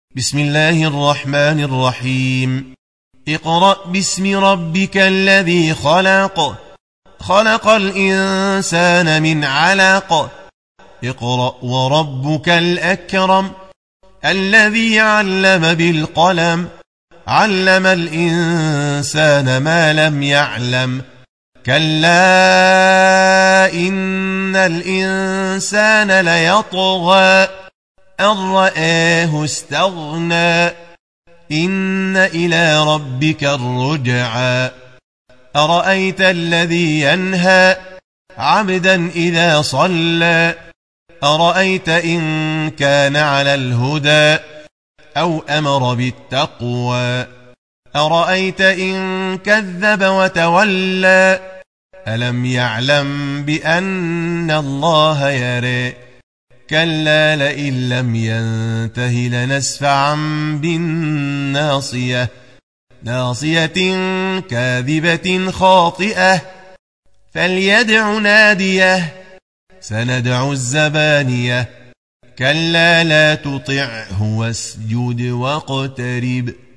بسم الله الرحمن الرحيم. اقرأ باسم ربك الذي خلق، خلق الإنسان من علق. اقرأ وربك الأكرم الذي علم بالقلم، علم الإنسان ما لم يعلم. كلا إن الإنسان ليطغى أن رآه استغنى، إن إلى ربك الرجعى. أرأيت الذي ينهى عبدا إذا صلى، أرأيت إن كان على الهدى أو أمر بالتقوى، أرأيت إن كذب وتولى. ألم يعلم بأن الله يرى، كلا لئن لم ينته لنسفعا بالناصية، ناصية كاذبة خاطئة. فليدع ناديه، سندع الزبانية. كلا لا تطعه واسجد واقترب.